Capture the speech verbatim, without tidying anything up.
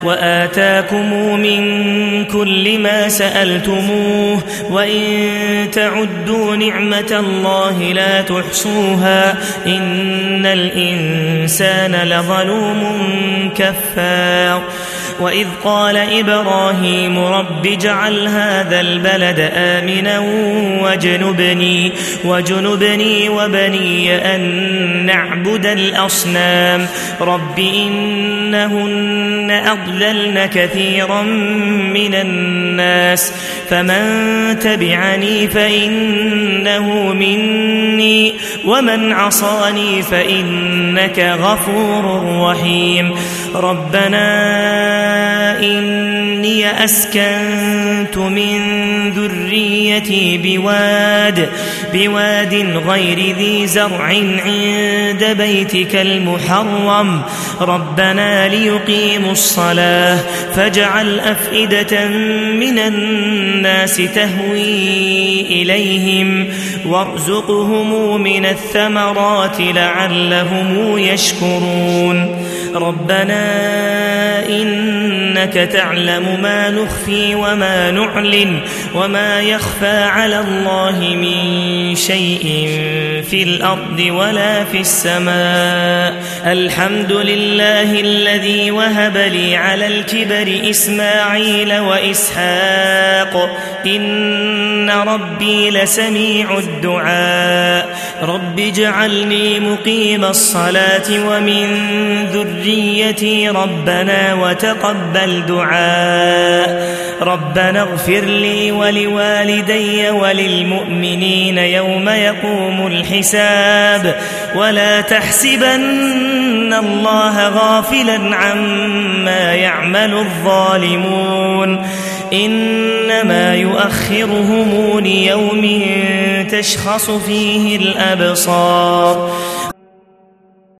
وآتاكم من كل ما سألتموه وإن تعدوا نعمة الله لا تحصوها إن الإنسان لظلوم كفار وإذ قال إبراهيم رب اجعل هذا البلد آمنا واجنبني, واجنبني وبني أن نعبد الأصنام رب إنهن أضللن كثيرا من الناس فمن تبعني فإنه مني ومن عصاني فإنك غفور رحيم ربنا إني أسكنت من ذريتي بواد, بواد غير ذي زرع عند بيتك المحرم ربنا ليقيموا الصلاة فاجعل أفئدة من الناس تهوي إليهم وارزقهم من الثمرات لعلهم يشكرون ربنا إنك تعلم ما نخفي وما نعلن وما يخفى على الله من شيء في الأرض ولا في السماء الحمد لله الذي وهب لي على الكبر إسماعيل وإسحاق إن ربي لسميع الدعاء رب اجعلني مقيم الصلاة ومن ذريتي ربنا وتقبل دعاء ربنا اغفر لي ولوالدي وللمؤمنين يوم يقوم الحساب ولا تحسبن الله غافلا عما يعمل الظالمون إنما يؤخرهم ليوم تشخص فيه الأبصار